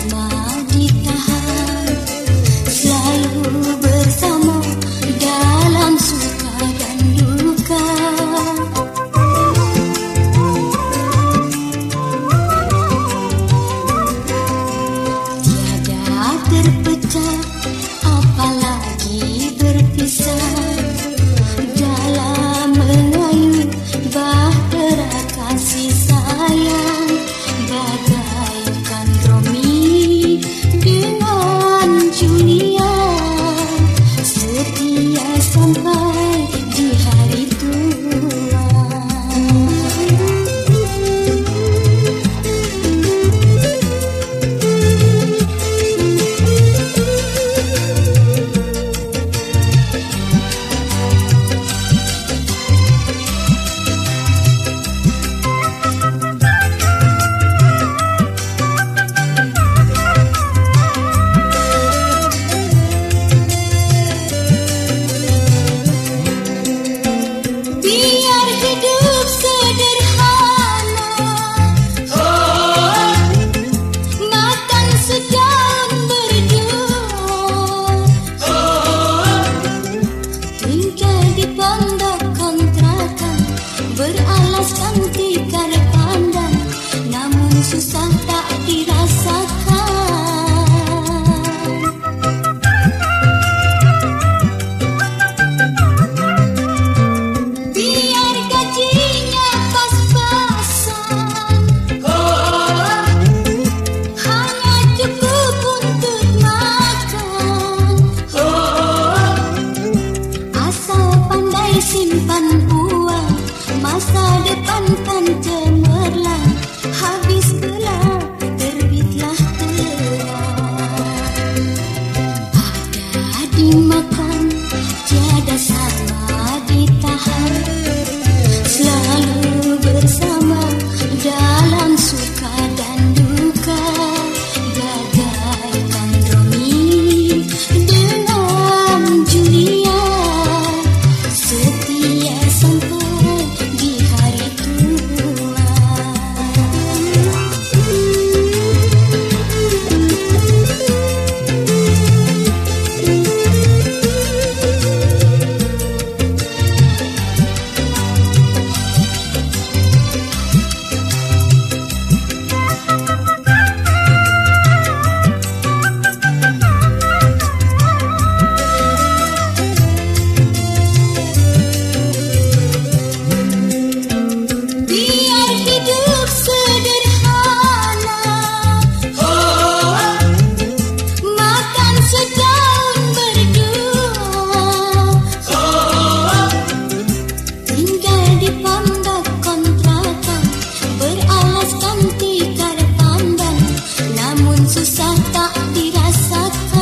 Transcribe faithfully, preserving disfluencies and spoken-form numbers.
sama ditahan, selalu bersama dalam suka dan duka. Tiada terpecah, apalagi berpisah dalam mengayuh bahtera kasih sayang, bagaikan Romi dengan Julia, setia sampai di hari tua. Biar hidup sederhana, makan sedaun berdua, tinggal di pondok kontrakan, beralaskan tikar pandang, namun susah tak dirasakan. Biar gajinya pas-pasan, hanya cukup untuk makan, asal pandai simpan uang, masa depan kan cemerlang, habis gelap terbitlah terang. Ada dimakan, tiada sama ditahan, selalu bersama dalam suka dan duka, bagaikan Romi dengan Julia, setia sampai di hari tua. Biar hidup sederhana, makan sedaun berdua, tinggal di pondok kontrakan, beralaskan tikar pandang, namun susah tak dirasakan.